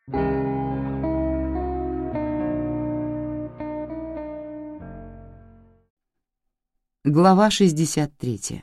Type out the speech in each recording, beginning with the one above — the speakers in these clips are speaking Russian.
Глава 63.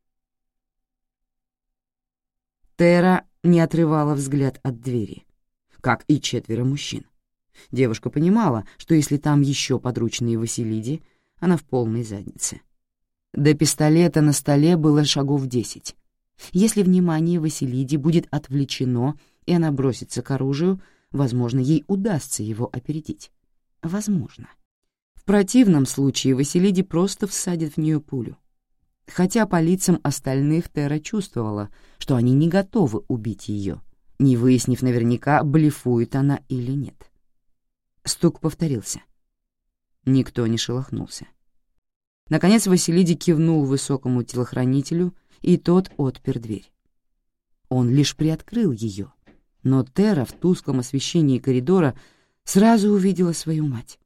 Тера не отрывала взгляд от двери, как и 4 мужчин. Девушка понимала, что если там еще подручные Василиде, она в полной заднице. До пистолета на столе было шагов 10. Если внимание Василиде будет отвлечено, и она бросится к оружию, возможно, ей удастся его опередить. Возможно. В противном случае Василиде просто всадит в нее пулю. Хотя по лицам остальных Тера чувствовала, что они не готовы убить ее, не выяснив наверняка, блефует она или нет. Стук повторился. Никто не шелохнулся. Наконец Василиде кивнул высокому телохранителю, и тот отпер дверь. Он лишь приоткрыл ее, но Тера в тусклом освещении коридора сразу увидела свою мать.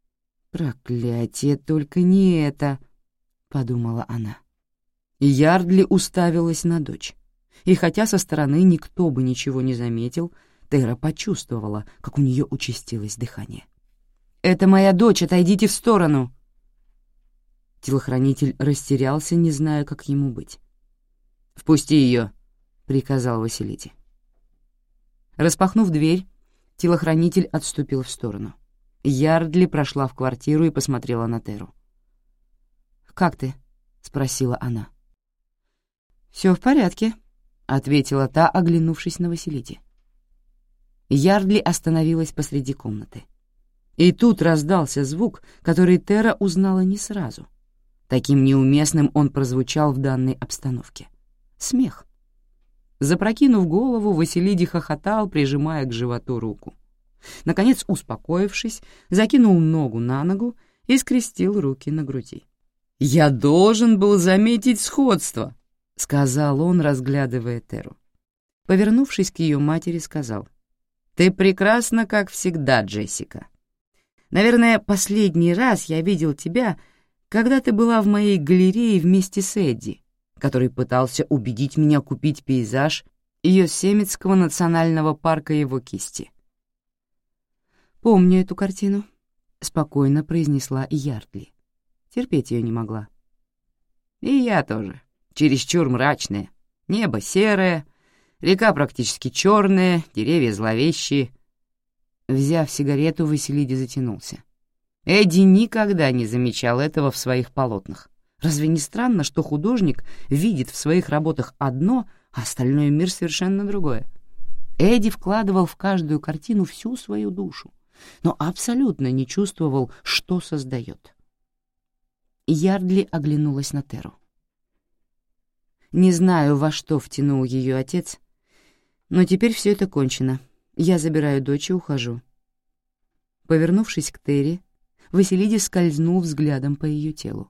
«Проклятие, только не это!» — подумала она. Ярдли уставилась на дочь, и хотя со стороны никто бы ничего не заметил, Тера почувствовала, как у нее участилось дыхание. «Это моя дочь, отойдите в сторону!» Телохранитель растерялся, не зная, как ему быть. «Впусти ее!» — приказал Василиде. Распахнув дверь, телохранитель отступил в сторону. Ярдли прошла в квартиру и посмотрела на Теру. «Как ты?» — спросила она. «Все в порядке», — ответила та, оглянувшись на Василиде. Ярдли остановилась посреди комнаты. И тут раздался звук, который Тера узнала не сразу. Таким неуместным он прозвучал в данной обстановке. Смех. Запрокинув голову, Василиде хохотал, прижимая к животу руку. Наконец, успокоившись, закинул ногу на ногу и скрестил руки на груди. «Я должен был заметить сходство», — сказал он, разглядывая Теру. Повернувшись к ее матери, сказал: «Ты прекрасна, как всегда, Джессика. Наверное, последний раз я видел тебя, когда ты была в моей галерее вместе с Эдди, который пытался убедить меня купить пейзаж Йосемитского национального парка его кисти». «Помню эту картину», — спокойно произнесла Ярдли. Терпеть ее не могла. «И я тоже. Чересчур мрачная. Небо серое, река практически черная, деревья зловещие». Взяв сигарету, Василиде затянулся. Эдди никогда не замечал этого в своих полотнах. Разве не странно, что художник видит в своих работах одно, а остальной мир совершенно другое? Эдди вкладывал в каждую картину всю свою душу, но абсолютно не чувствовал, что создает. Ярдли оглянулась на Теру. «Не знаю, во что втянул ее отец, но теперь все это кончено. Я забираю дочь и ухожу». Повернувшись к Терри, Василиде скользнул взглядом по ее телу.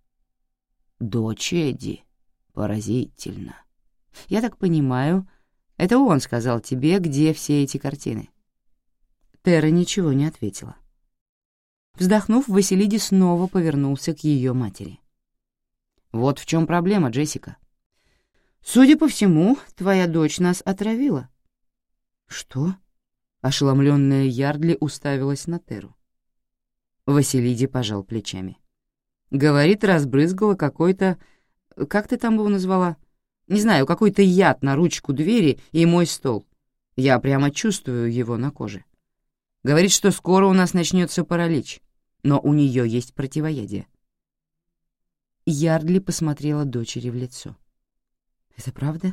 «Дочь Эдди. Поразительно. Я так понимаю, это он сказал тебе, где все эти картины?» Тера ничего не ответила. Вздохнув, Василиде снова повернулся к ее матери. «Вот в чем проблема, Джессика. Судя по всему, твоя дочь нас отравила». «Что?» — ошеломленная Ярдли уставилась на Теру. Василиде пожал плечами. «Говорит, разбрызгала какой-то... Как ты там его назвала? Не знаю, какой-то яд на ручку двери и мой стол. Я прямо чувствую его на коже. Говорит, что скоро у нас начнется паралич, но у нее есть противоядие». Ярдли посмотрела дочери в лицо. «Это правда?»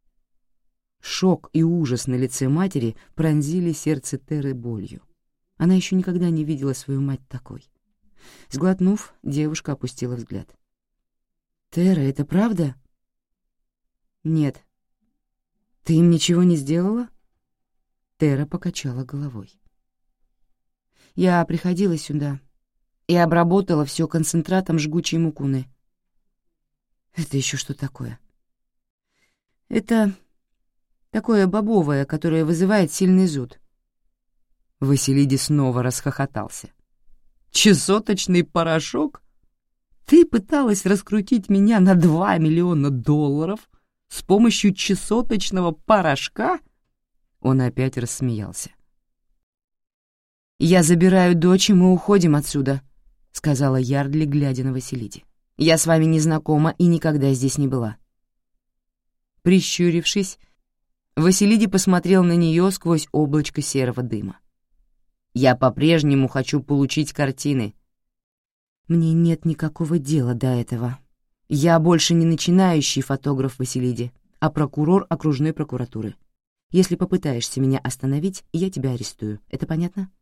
Шок и ужас на лице матери пронзили сердце Теры болью. Она еще никогда не видела свою мать такой. Сглотнув, девушка опустила взгляд. «Тера, это правда?» «Нет». «Ты им ничего не сделала?» Тера покачала головой. «Я приходила сюда и обработала все концентратом жгучей мукуны». «Это еще что такое?» «Это такое бобовое, которое вызывает сильный зуд». Василиде снова расхохотался. «Чесоточный порошок? Ты пыталась раскрутить меня на $2 миллиона с помощью чесоточного порошка?» Он опять рассмеялся. «Я забираю дочь, и мы уходим отсюда», — сказала Ярдли, глядя на Василиди. «Я с вами не знакома и никогда здесь не была». Прищурившись, Василиди посмотрел на нее сквозь облачко серого дыма. «Я по-прежнему хочу получить картины». «Мне нет никакого дела до этого. Я больше не начинающий фотограф Василиди, а прокурор окружной прокуратуры. Если попытаешься меня остановить, я тебя арестую. Это понятно?»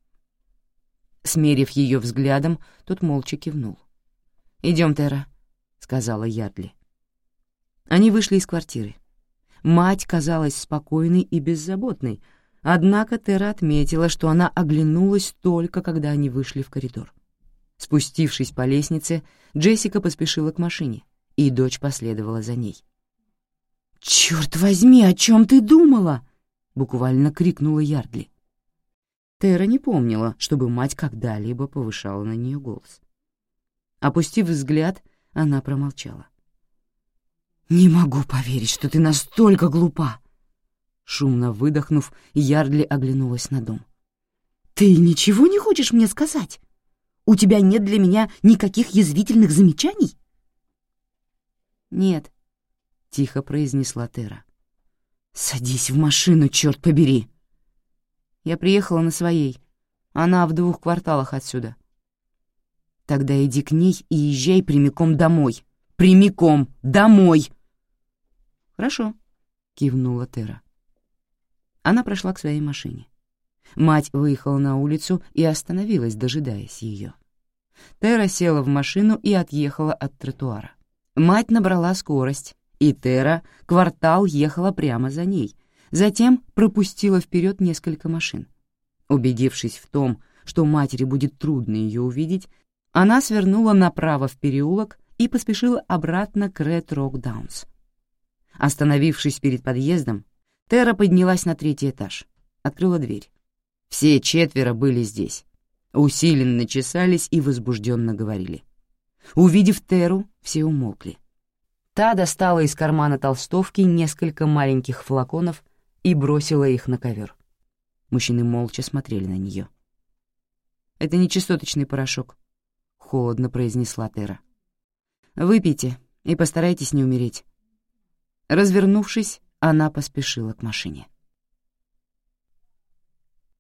Смерив ее взглядом, тот молча кивнул. «Идем, Тера», — сказала Ярдли. Они вышли из квартиры. Мать казалась спокойной и беззаботной, однако Тера отметила, что она оглянулась только, когда они вышли в коридор. Спустившись по лестнице, Джессика поспешила к машине, и дочь последовала за ней. «Черт возьми, о чем ты думала?» — буквально крикнула Ярдли. Тера не помнила, чтобы мать когда-либо повышала на нее голос. Опустив взгляд, она промолчала. «Не могу поверить, что ты настолько глупа!» Шумно выдохнув, Ярдли оглянулась на дом. «Ты ничего не хочешь мне сказать? У тебя нет для меня никаких язвительных замечаний?» «Нет», — тихо произнесла Тера. «Садись в машину, черт побери!» «Я приехала на своей. Она в 2 кварталах отсюда». «Тогда иди к ней и езжай прямиком домой. Прямиком домой!» «Хорошо», — кивнула Тера. Она прошла к своей машине. Мать выехала на улицу и остановилась, дожидаясь ее. Тера села в машину и отъехала от тротуара. Мать набрала скорость, и Тера квартал ехала прямо за ней, затем пропустила вперед несколько машин. Убедившись в том, что матери будет трудно ее увидеть, она свернула направо в переулок и поспешила обратно к Ред Рок Даунс. Остановившись перед подъездом, Тера поднялась на 3-й этаж, открыла дверь. Все 4 были здесь, усиленно чесались и возбужденно говорили. Увидев Теру, все умолкли. Та достала из кармана толстовки несколько маленьких флаконов и бросила их на ковер. Мужчины молча смотрели на нее. «Это не частоточный порошок», — холодно произнесла Тера. «Выпейте и постарайтесь не умереть». Развернувшись, она поспешила к машине.